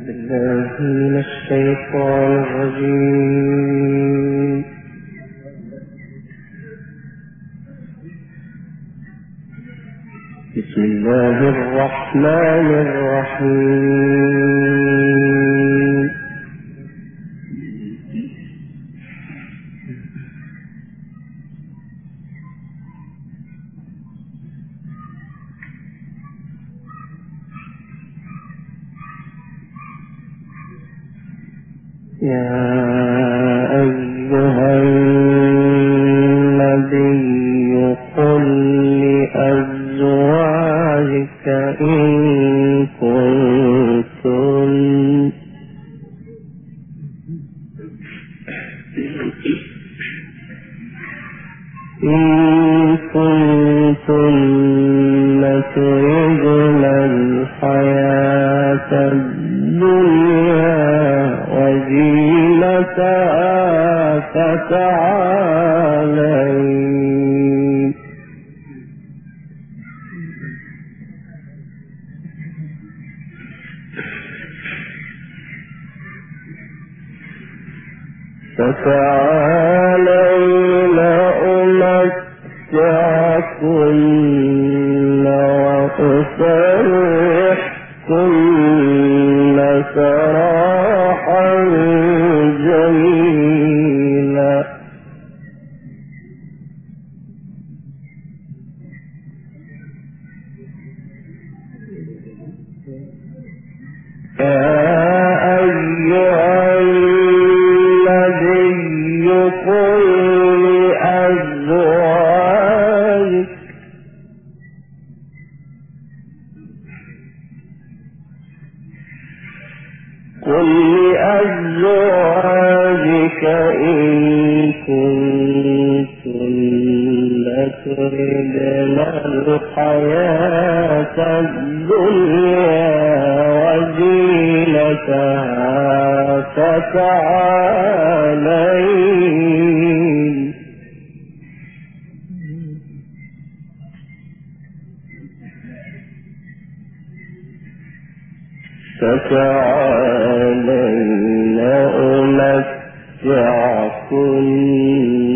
بالله من الشيطان الرجيم. بسم الله الرحمن الرحيم. يا أيها النبي قل لأزواجك إن كنتن تردن الحياة الدنيا وزينتها فتعالين أمتعكن وأسرحكن سراحا جميلا. يا أيها النبي قل لأزواجك إن كنتن تردن الحياة الدنيا وزينتها فتعالين أمتعكن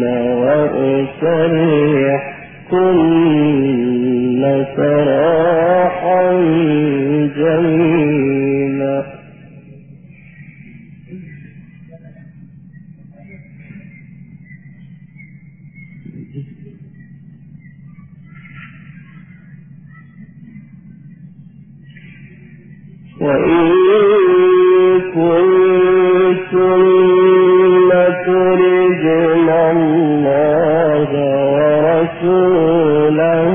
وأسرحكن سراحا جميلا. وإن كنتن تردن الله ورسوله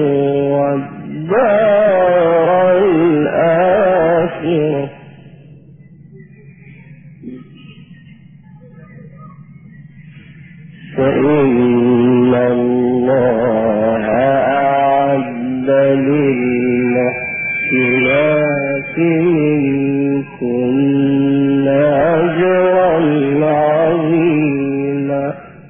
والدار الآخرة فإن الله أعد للمحسنات منكن أجرا عظيما.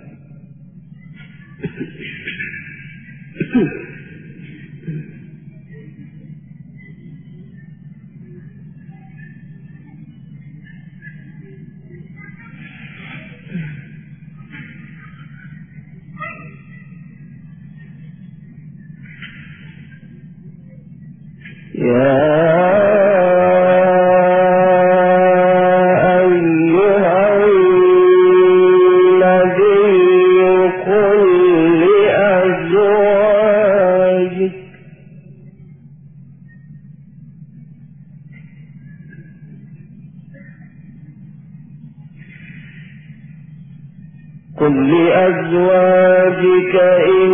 قل لأزواجك إن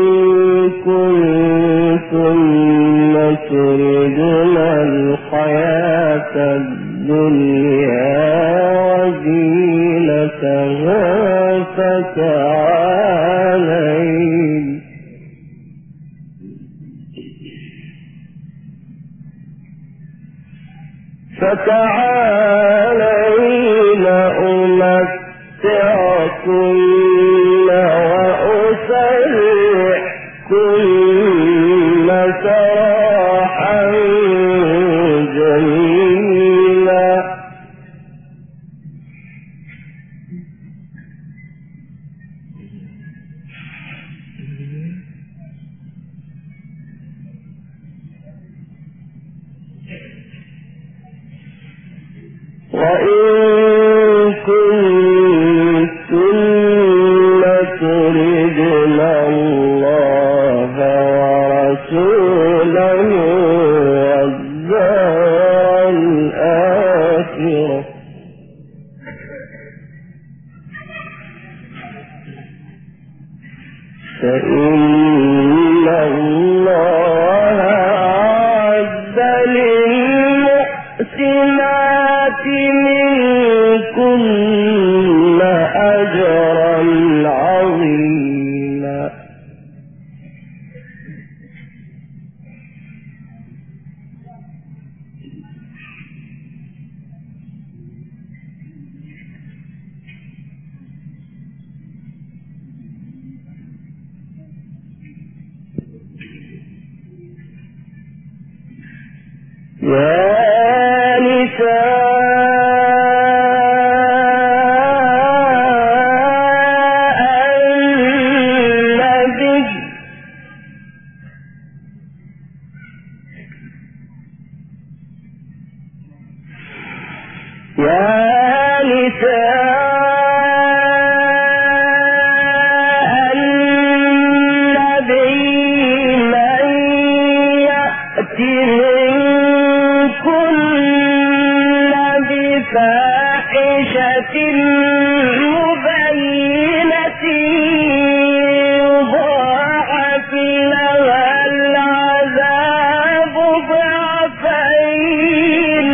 كنتن تردن الحياة الدنيا وزينتها فتعالين أمتعكن وأسرحكن سراحا جميلا. وإن كنتن تردن الله ورسوله والدار الآخرة فإن الله أعد للمحسنات منكن أجرا عظيما. يا نساء النبي من يأتي فاحشة مبينة يضاعف لها العذاب ضعفين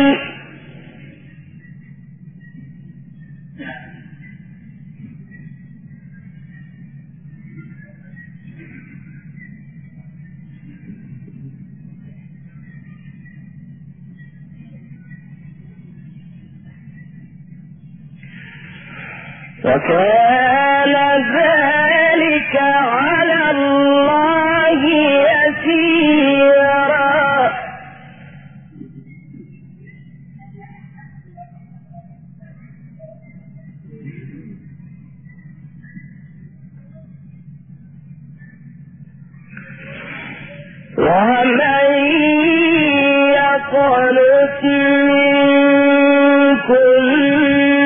وكان ذلك على الله يسيرا. ومن يقنت منكن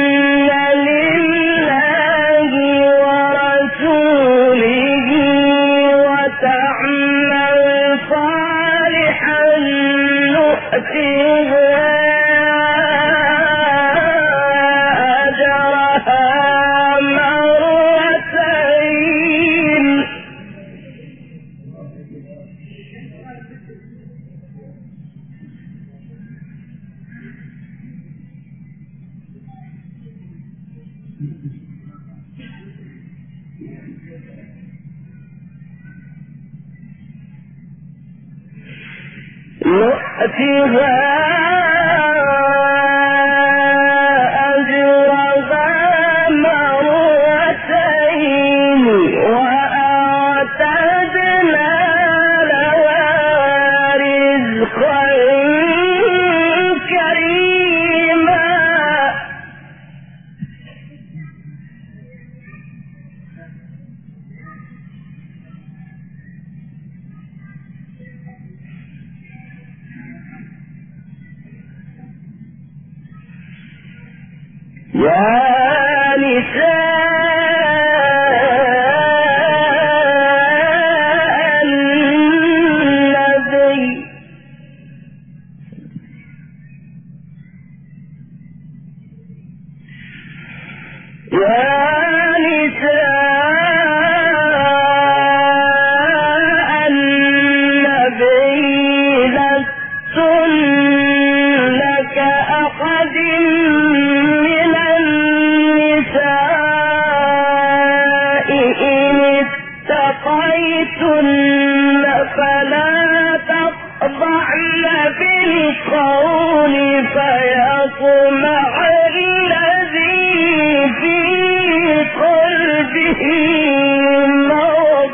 نؤتها أجرها مرتين وأعتدنا لها رزقا كريما. يا نساء النبي لستن كأحد من النساء إن اتقيتن فلا تخضعن بالقول فيطمع الذي في قلبه مرض.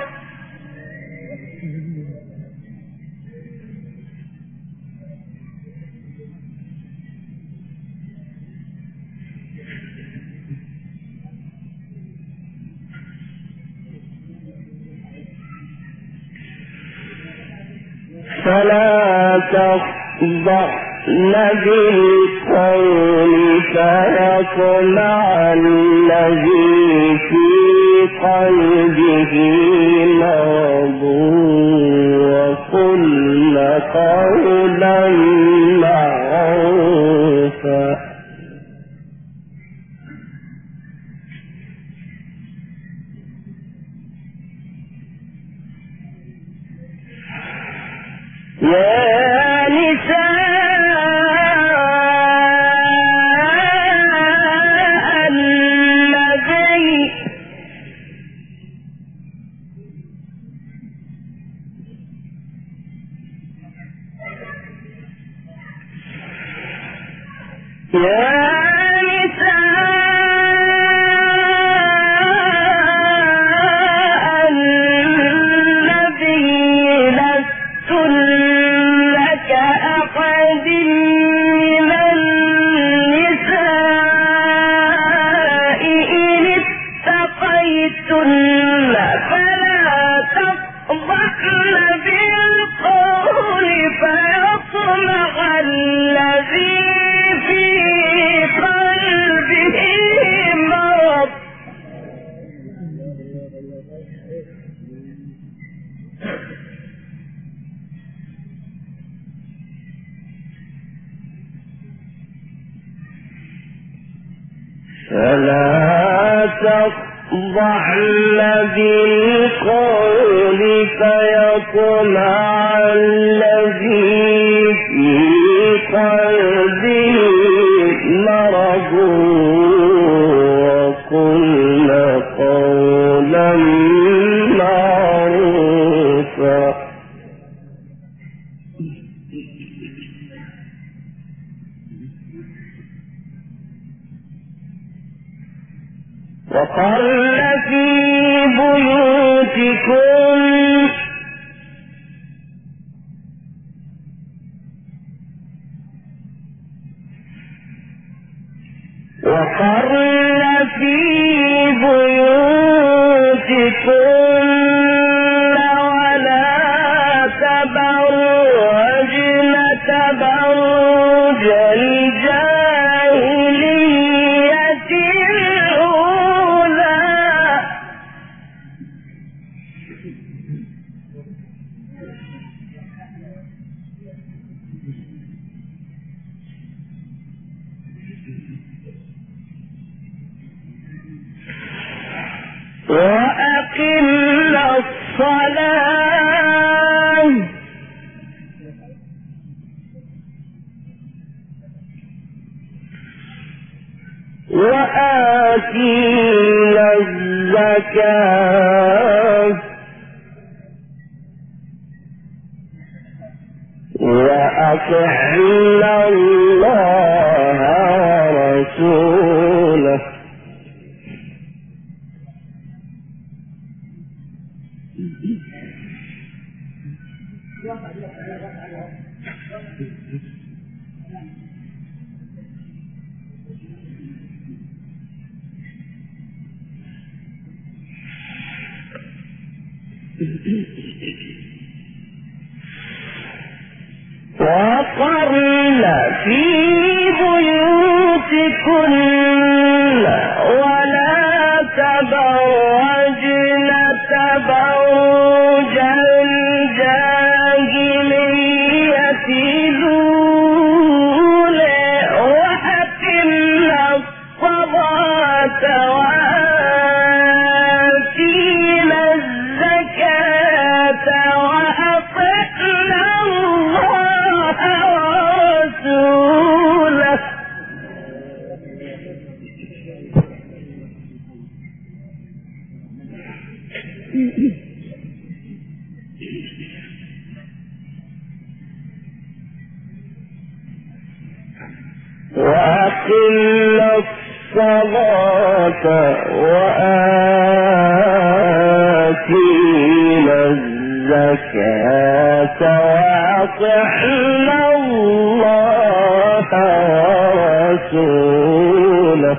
فلا تخضعن بالقول فيطمع الذي في قلبه مرض وقل قولا معروفا. يا نساء النبي لستن كأحد من النساء إن اتقيتن فلا تخضعن بالقول فيطمع الذي في قلبه مرض فلا تخضعن بالقول فيطمع الذي في قلبه مرض وقل قولا معروفا. وقرن في بيوتكم ولا تبرجن تبرج الجاهلية الأولى وأقمنا الصلاة وآتينا الزكاة وأطعنا الله ورسوله وقرن في بيوتكن ولا تبرجن تبرج الجاهلية الأولى وأقمنا الصلاة وآتينا الزكاة وأطعنا الله ورسوله وأقمنا الصلاة وآتينا الزكاة وأطعنا الله ورسوله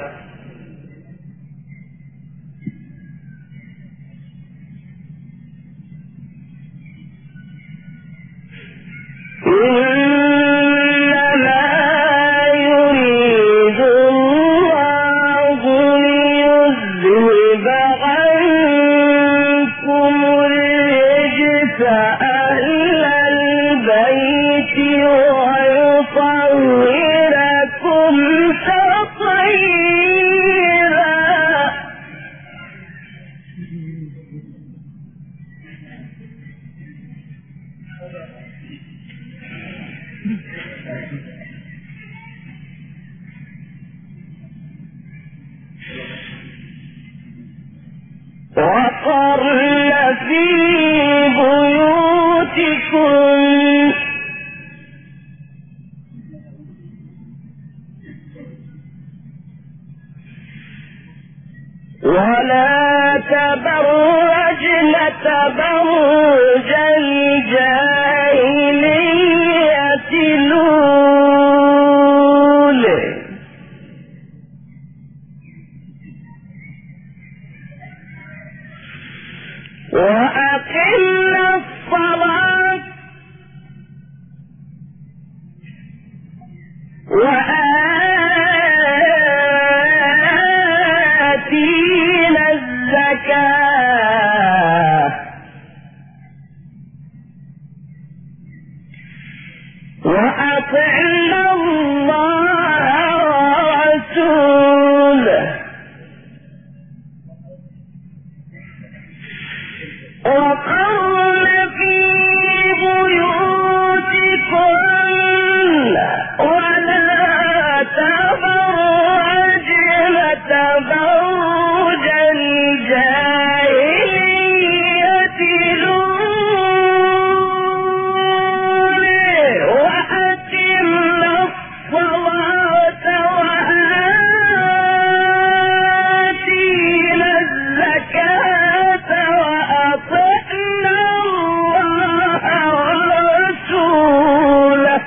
إنما يريد الله ولا تبرجن تبرج الجاهلية الأولى وأقمنا الصلاة وآتينا الزكاة وأطعنا الله ورسوله وقرن في بيوتكن ولا تبرجن تبرج الجاهلية الأولى وأقمنا الصلاة وآتينا الزكاة وأطعنا الله ورسوله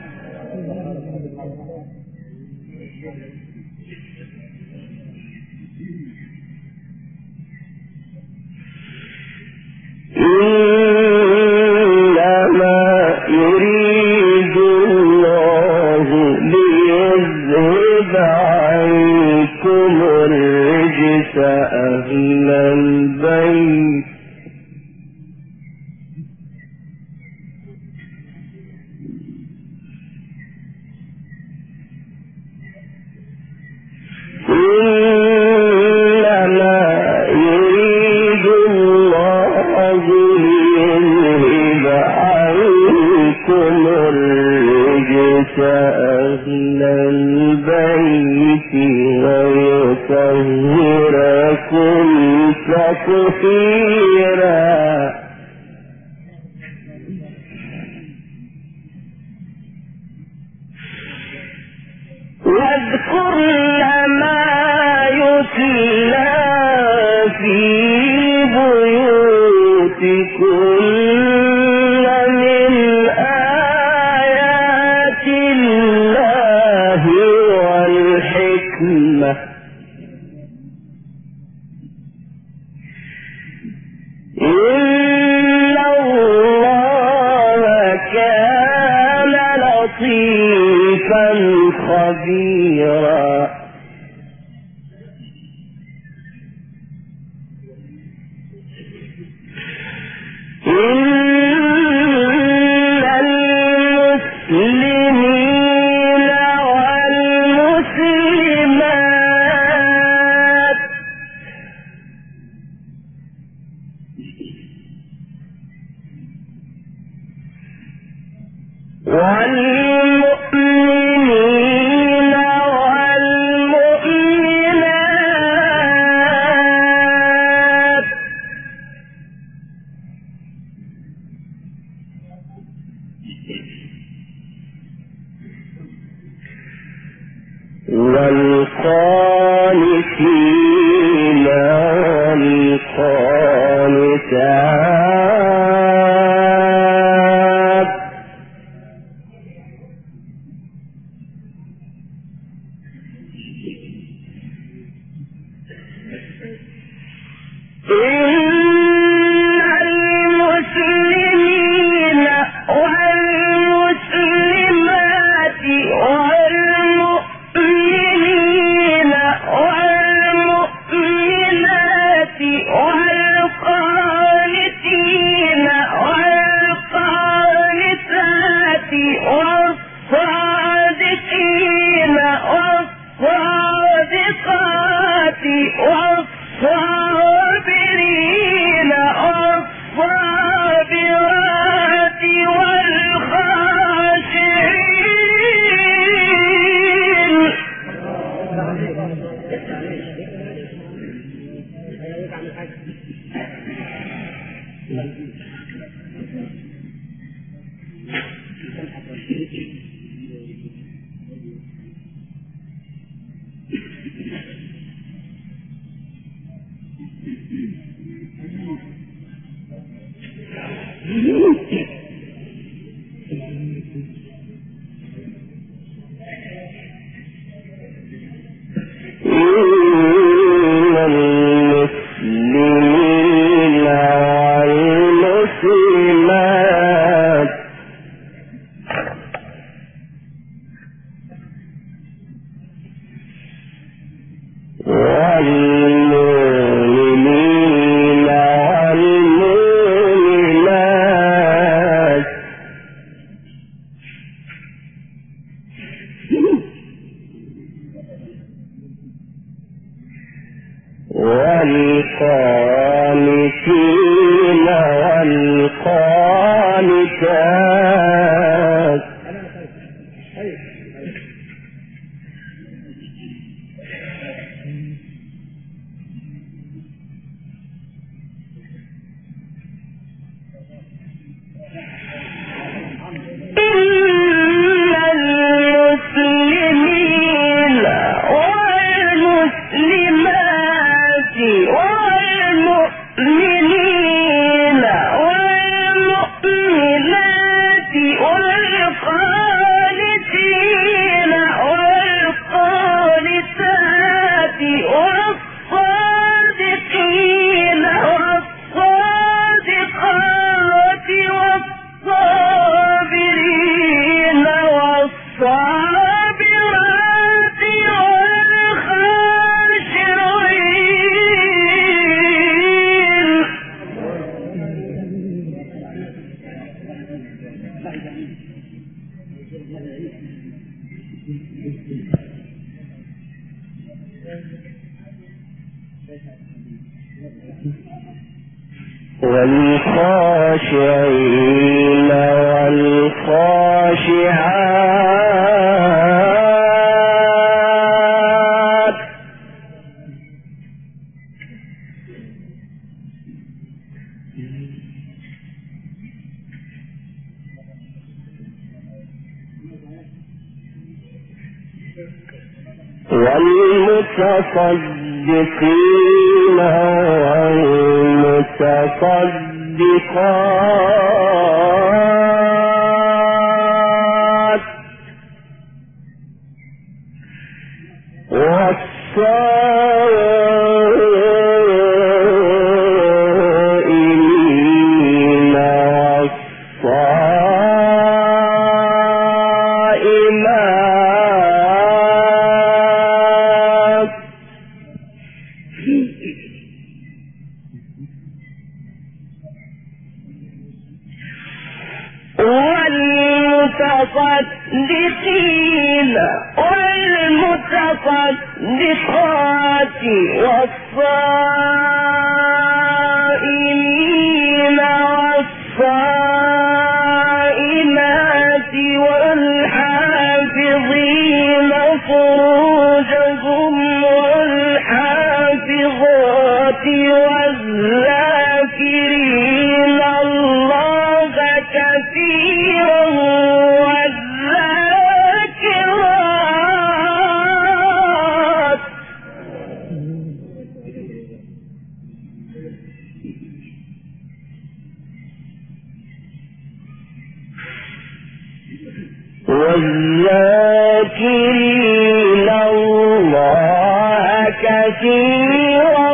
إنما يريد الله ليذهب عنكم الرجس أهل البيت إنما يريد الله ليذهب عنكم الرجس أهل البيت ويطهركم تطهيرا واذكرن ما يتلى في بيوتكن من آيات الله والحكمة إن الله كان لطيفا خبيرا إن المسلمين والمسلمات والمؤمنين والمؤمنات والقانتين والقانتات إن المسلمين والمسلمات والمؤمنين والمؤمنات والقانتين والقانتات والصادقين والصادقات والصابرين والصابرات والخاشعين والمؤمنين والمؤمنات والقانتين والقانتات والخاشعين والخاشعات والمتصدقين والمتصدقات والصائمين والصائمات والمتصدقين والمتصدقات والصائمين والصائمات والحافظين فروجهم والحافظات والذاكرين الله كثيرا والذاكرات والذاكرين الله كثيرا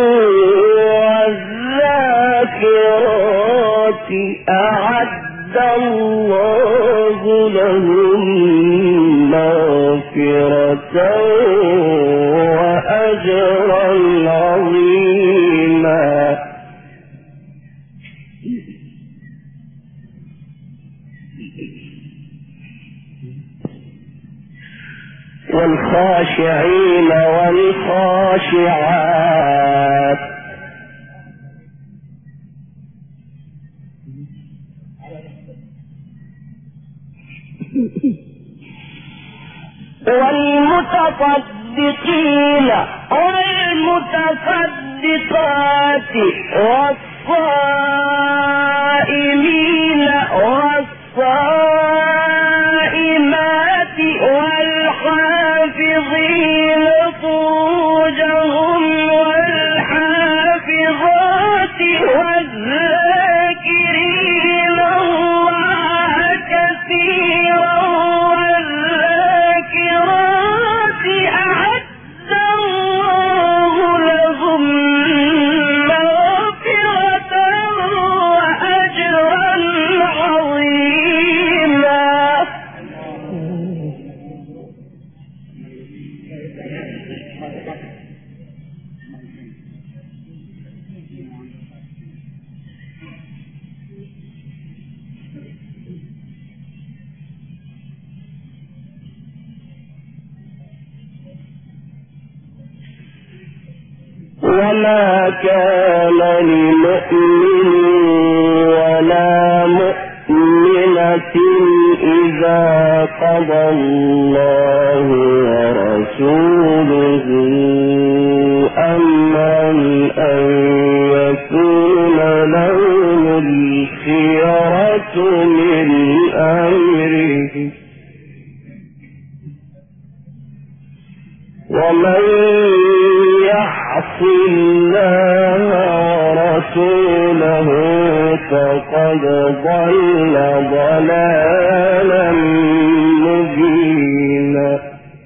والذاكرات أعد الله لهم مغفرة وأجرا عظيما. والخاشعين والخاشعات والمتصدقين والمتصدقات والصائمين والصائمات والحافظين فروجهم والحافظات والذاكرين الله كثيرا والذاكرات أعد الله لهم مغفرة وأجرا عظيما. وما كان لمؤمن ولا مؤمنة إذا قضى الله ورسوله أمرا أن يكون لهم الخيرة من أمره ومن يعص الله ورسوله فقد ضل ضلالا مبينا.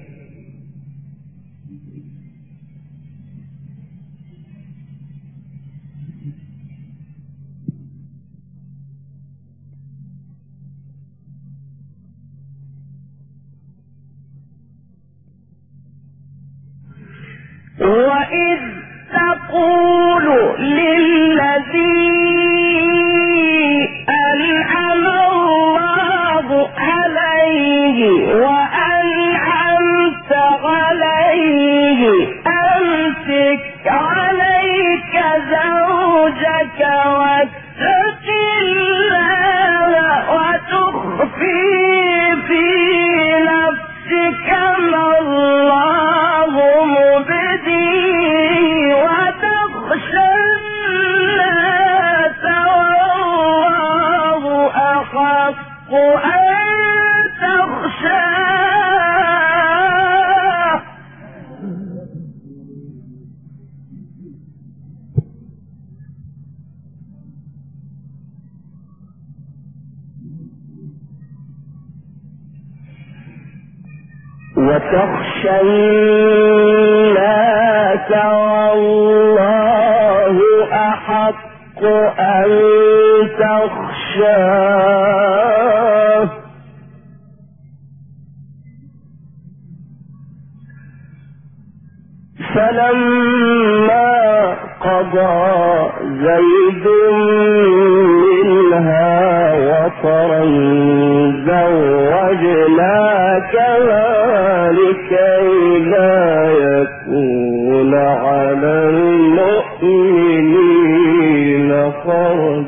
وإذ تقول للذي أنعم الله عليه وأنعمت عليه أمسك عليك زوجك واتق الله وتخفي في نفسك ما الله مبديه وتخشى الناس والله أحق أن تخشاه. وتخشى الناس والله أحق أن تخشاه. فلما قضى زيد منها وطرا زوجناكها لكي لا يكون على المؤمنين حرج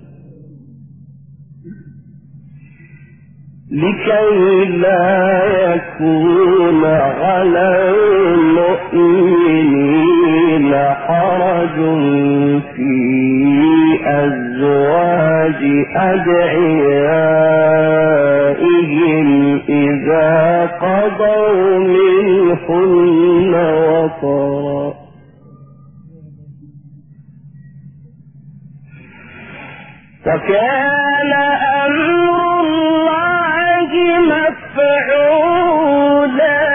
في أزواج أدعيائهم إذا قضوا منهن وطرا. وكان أمر الله مفعولا.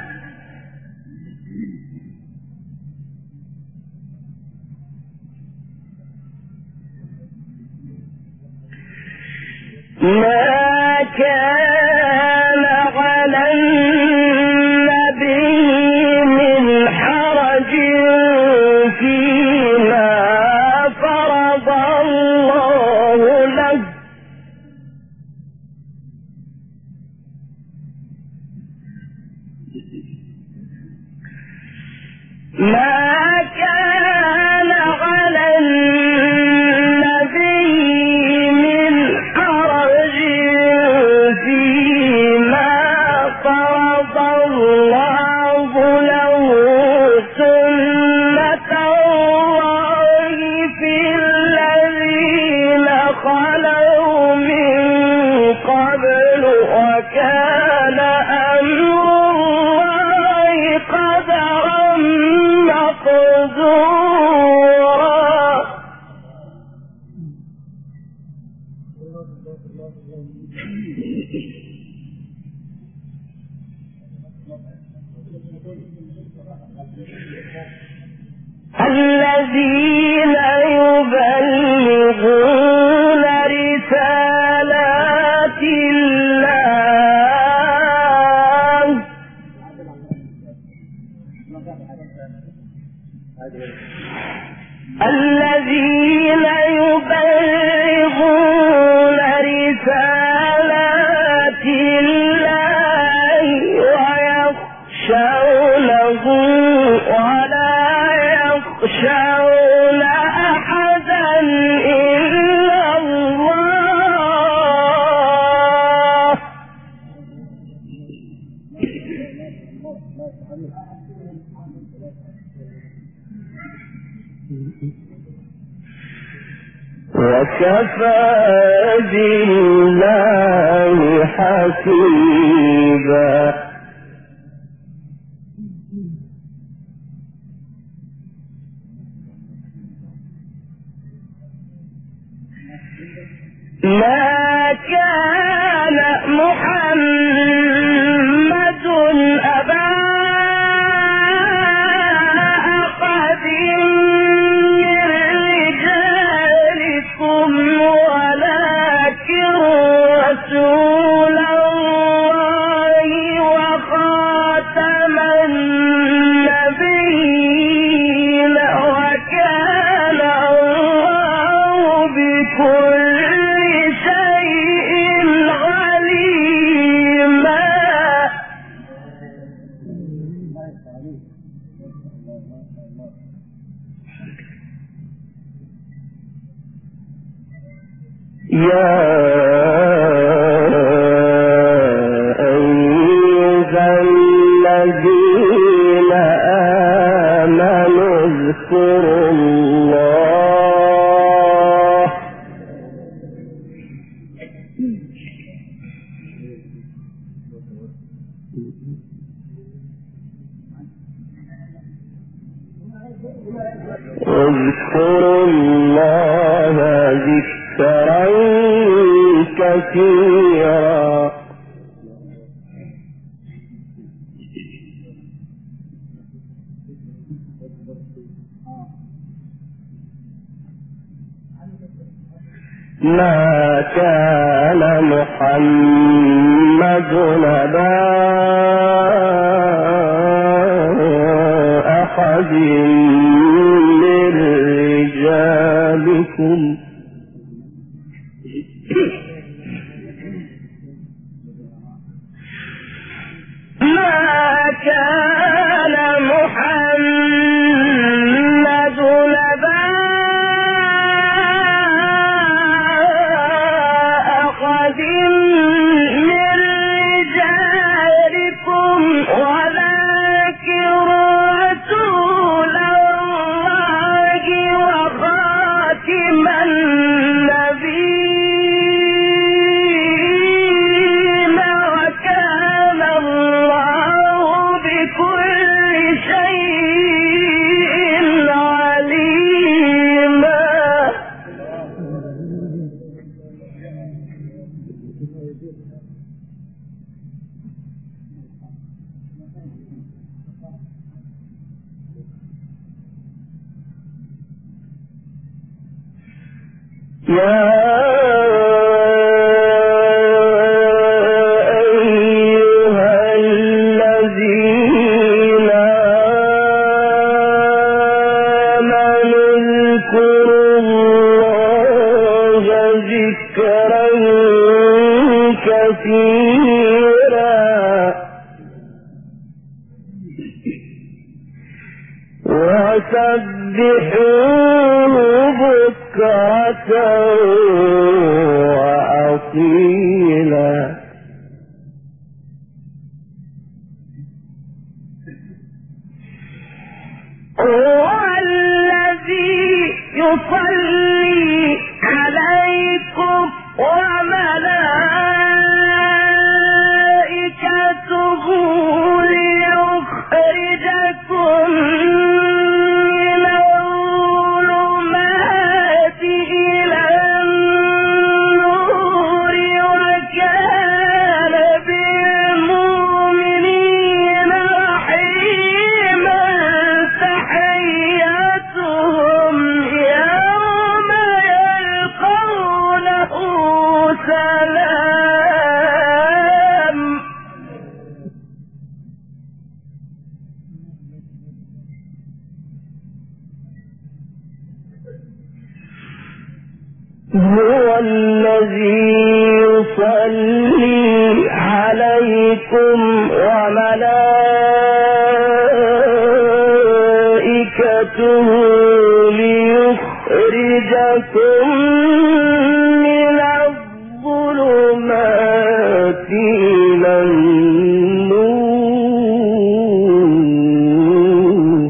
ما كان على النبي من حرج فيما فرض الله له الذين يبلغون رسالات الله الذين يبلغون رسالات الله ويخشونه ولا تخشون أحدا إلا الله وكفى بالله حسيبا ما كان محمد أبا أحد من رجالكم ولكن رسول الله وخاتم النبيين وكان الله بكل شيء عليما يا أيها الذين آمنوا اذكروا الله اذكروا الله ذكرا كثيرا ما كان محمد أبا أحد من رجالكم ما كان محمد أبا أحد من رجالكم ولكن رسول الله وخاتم النبيين وكان الله بكل شيء عليما يا أيها الذين آمنوا اذكروا الله ذكرا كثيرا وسبحوه بكرة وأصيلا هو الذي يصلي عليكم وملائكته ليخرجكم من الظلمات إلى النور وكان بالمؤمنين رحيما تحيتهم يوم يلقونه سلام هو الذي يصلي عليكم وملائكته تحيته ليخرجكم من الظلمات إلى النور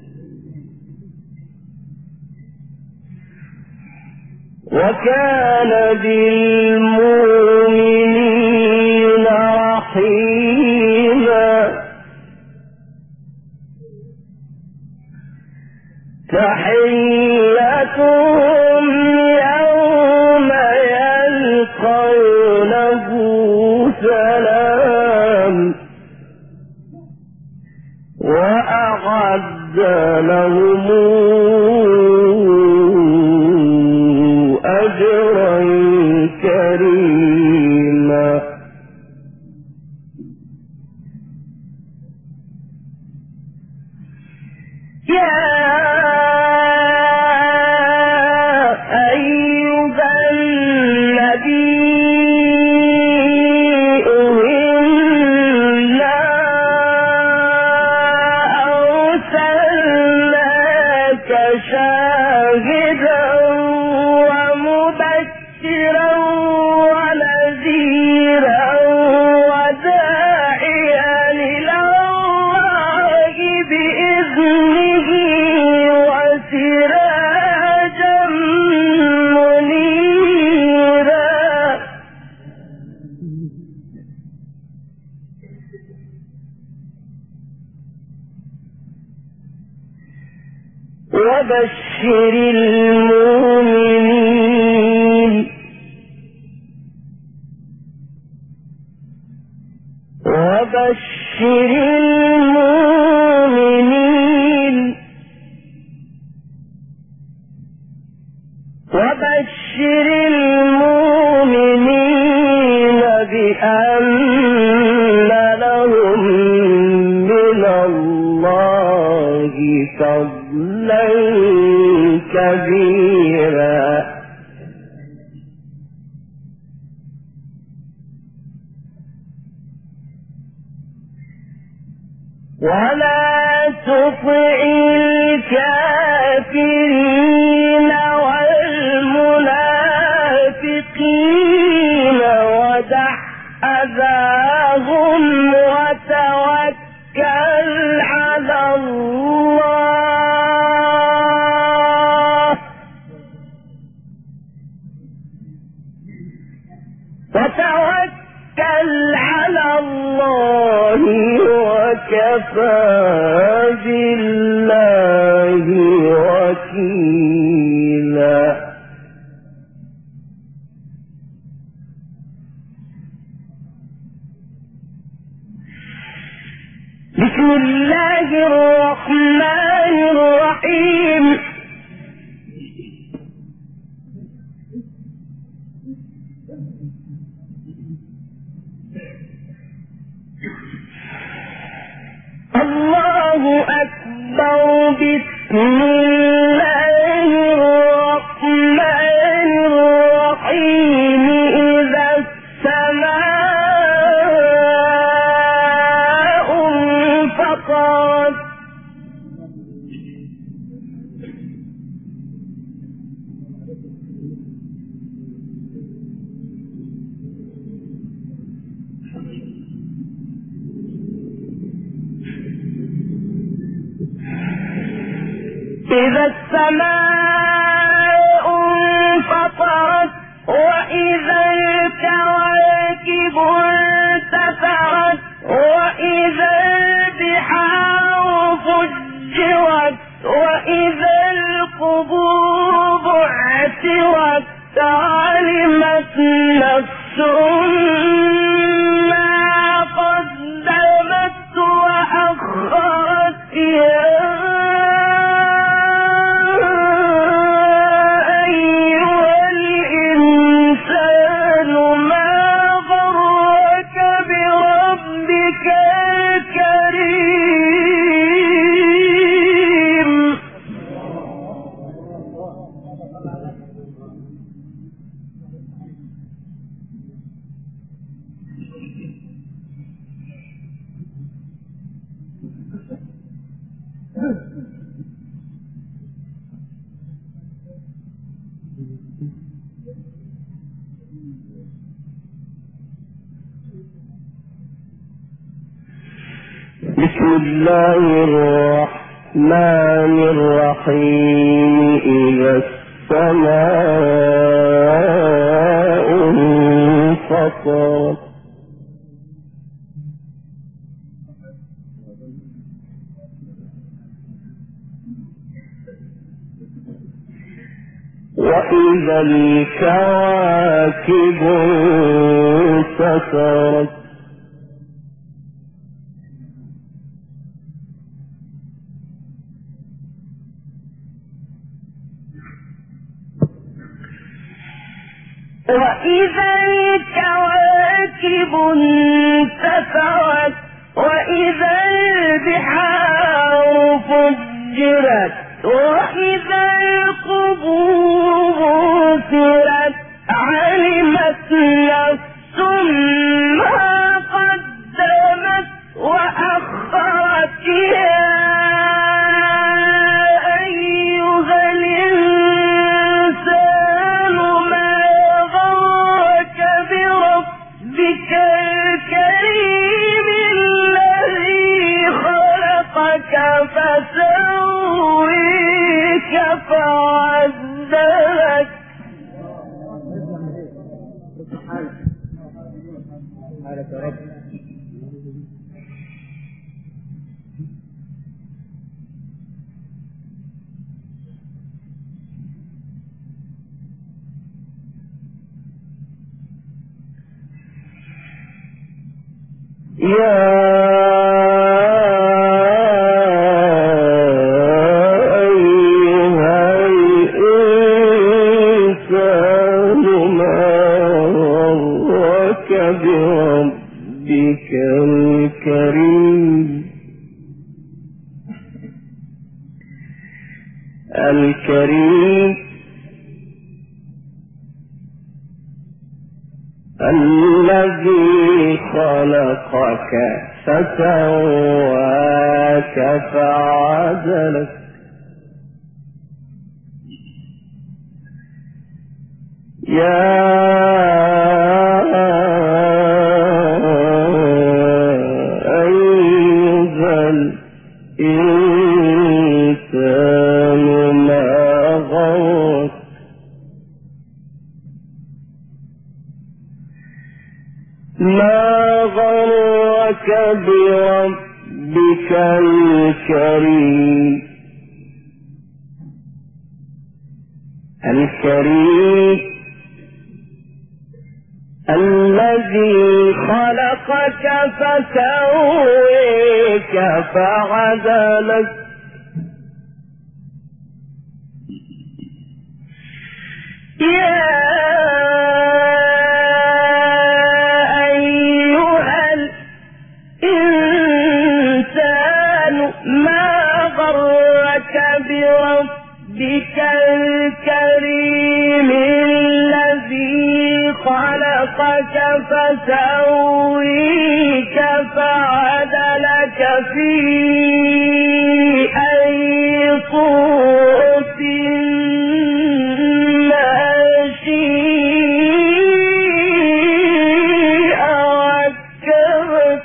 وكان بالمؤمنين رحيما تحيتهم يوم يلقونه سلام وأعد لهم أجرا كريما يا أيها النبي إنا أرسلناك شاهدا ومبشرا ونذيرا وداعيا إلى الله بإذنه وسراجا منيرا وبشر المؤمنين وبشر المؤمنين وبشر المؤمنين بأن لهم من الله فضلا كبيرا ولا تطع الكافرين والمنافقين ودع أذاهم وتوكل على الله وكفى بالله وكيلا بسم الله الرحمن الرحيم الله أكبر بسم الله الرحمن الرحيم إذا السماء انفطرت إذا السماء انفطرت وإذا الكواكب انتثرت وإذا البحار فجرت وإذا القبور بعثرت علمت نفس ما قدمت وأخرت الله الرحمن الرحيم إذا السماء انفطرت وإذا الكواكب انتثرت وإذا الكواكب انتثرت وإذا البحار فجرت وإذا القبور بعثرت علمت نفس ما قدمت وأخرت يا أيها الإنسان ما غرك بربك الكريم الذي خلقك فسويك فعدلك. يا أيها الإنسان ما غرك بربك الكريم الذي خلقك فسواك فعدلك. يا أيها الإنسان ما غرك بربك الكريم الذي خلقك فسويك فعدلك. يا أيها الإنسان ما غرك بربك الكريم الذي خلقك فسويك فعدلك في أي صورة ما شاء ركبك.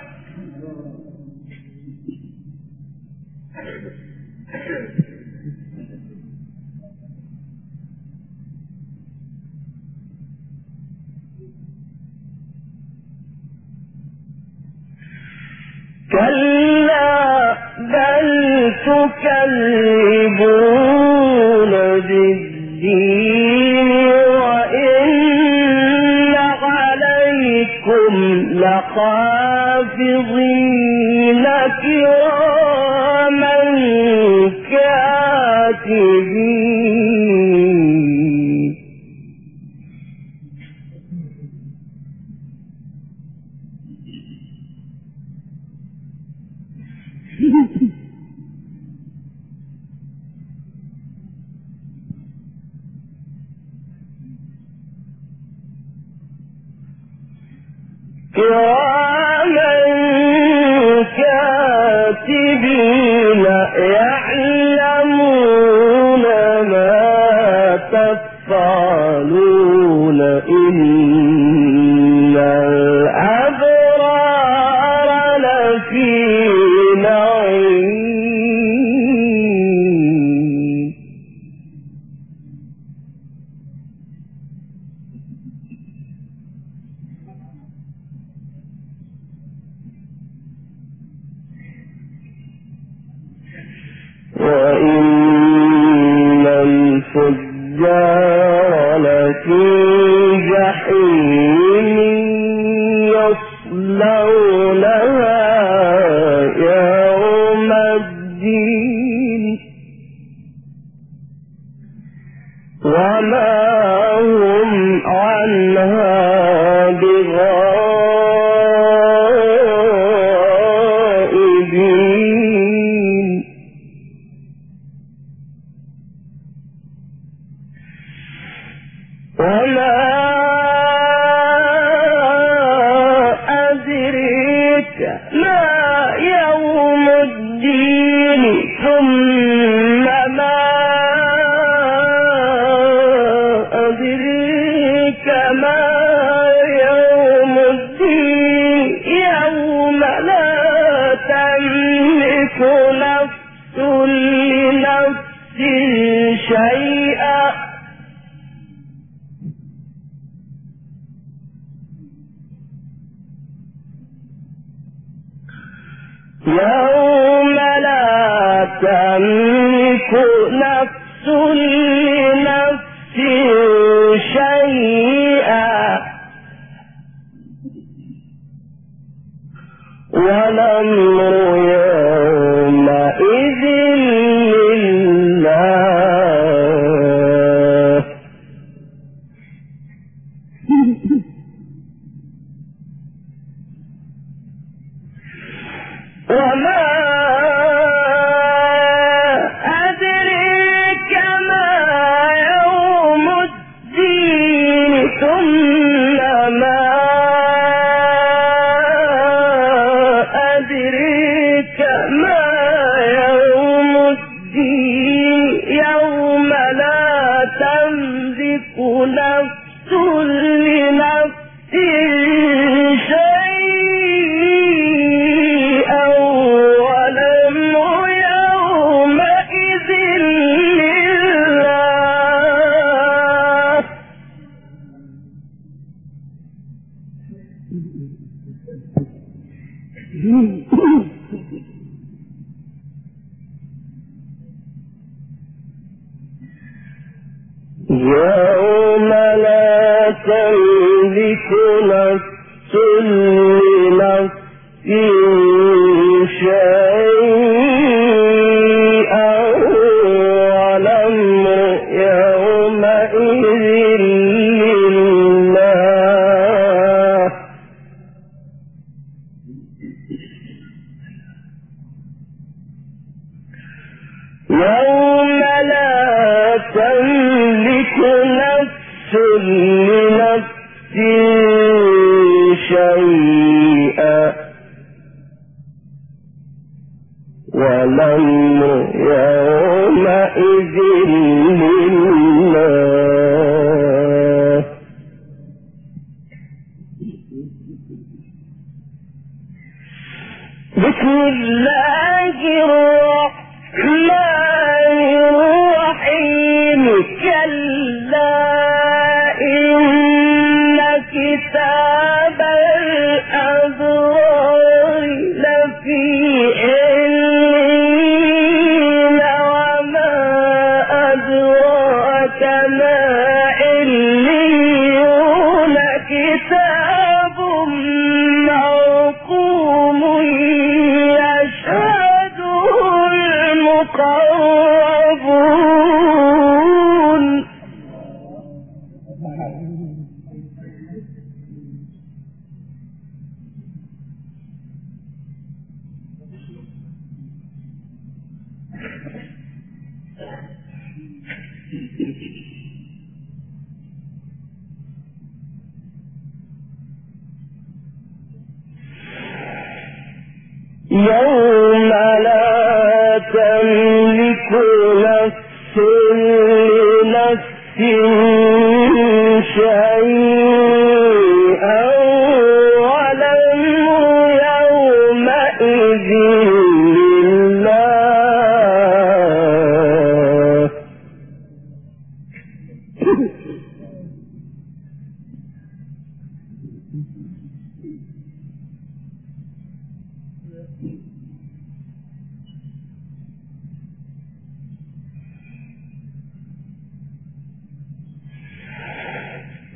كلا بل تكذبون بالدين وإن عليكم لحافظين كراما كاتبين. كراما كاتبين يعلمون ما تفعلون. إن الأبرار لفي نعيم وإن الفجار لفي جحيم يصلونها يوم الدين وما هم عنها بغائبين وما أدريك ما يوم الدين ثم ما أدريك ما يوم الدين يوم لا تملك نفس لنفس شيئا يوم لا تملك نفس لنفس شيئا والأمر يومئذ لله وما أدريك ما يوم الدين ثم ما أدريك ما يوم الدين يوم لا تملك نفس لنفس شيئا والأمر يومئذ لله يوم لا تملك نفس لنفس شيئا والأمر يومئذ لله يوم لا تملك نفس لنفس شيئا والأمر يومئذ لله بسم الله الرحمن الرحيم كلا إن كتاب الأبرار لفي عليين وما أدراك ما عليون كتاب مرقوم يشهده المقربون يوم لا تملك نفس لنفس شيئا والأمر يومئذ لله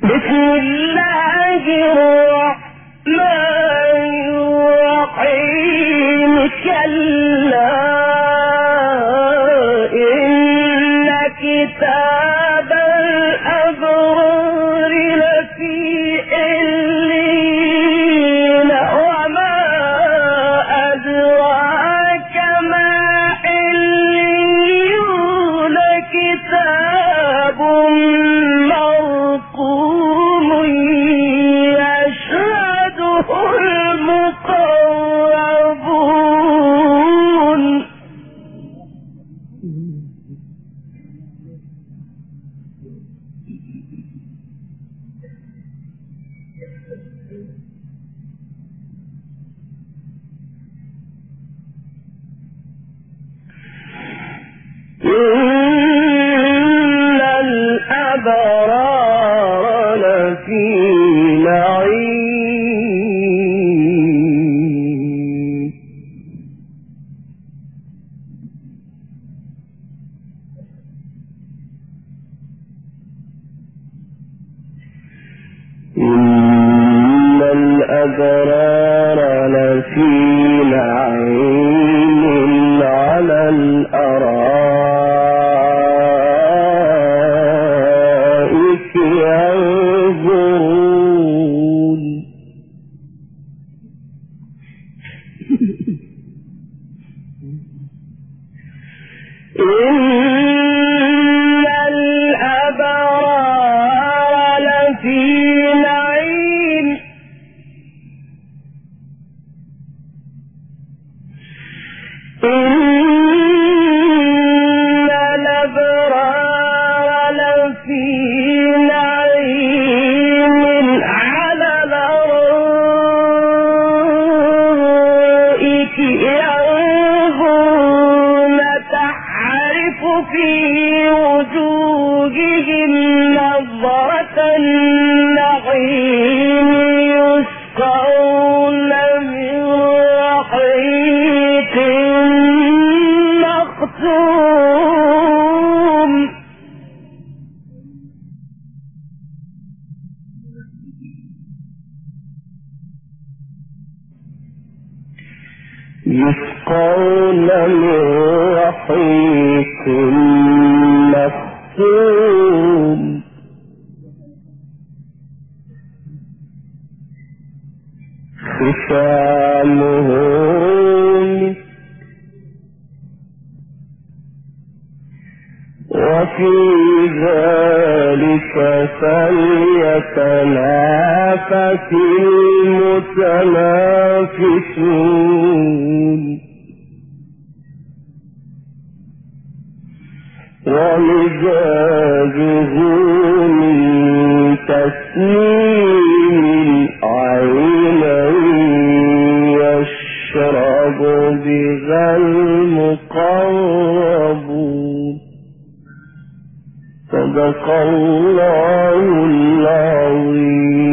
يسقون من رحيق مختوم ختامه وفي ذلك فليتنافس المتنافسون ومزاجه من تسنيم عينا يشرب بها المقربون صدق الله العظيم.